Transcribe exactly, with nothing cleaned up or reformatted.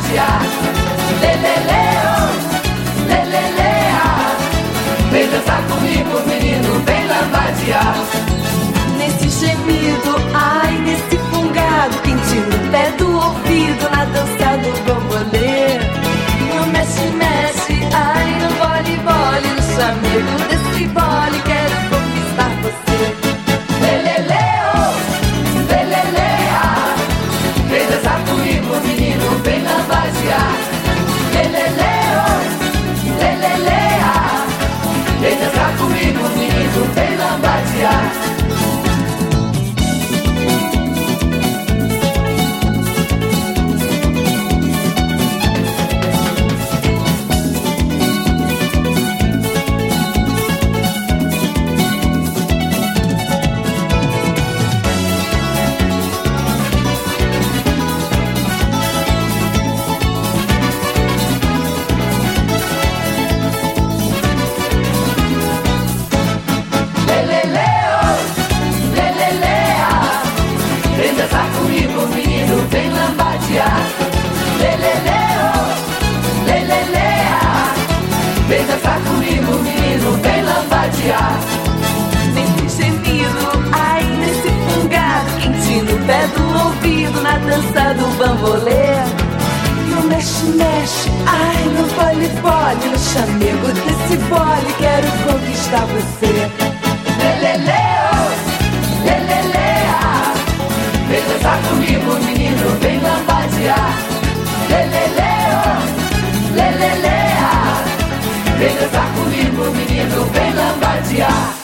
lambatear. Leleleu, lelelea. Vem dançar comigo, menino, vem lambatear. Nesse gemido, ai, nesse fungado quentinho no pé do ouvido, na dança do bambolê. No mexe, mexe, ai, no vole, vole, no chamego desse vole, quero conquistar você. Leleleu, lelelea. Vem dançar comigo, menino, vem lambatear. Leleleu, lelelea. Vem dançar comigo, menino, vem lambatear. Vem lambatear. Leleleu, lelelea. Vem dançar comigo, menino, vem lambatear. Nesse gemido, ai, nesse fungado quentinho no pé do ouvido, na dança do bambolê. No mexe, mexe, ai, no vole, vole, no chamego desse vole, quero conquistar você. Leleleu, lelelea. Vem dançar comigo, menino, vem lambatear. Leleleu, lelelea. Vem dançar comigo, menino, vem lambatear.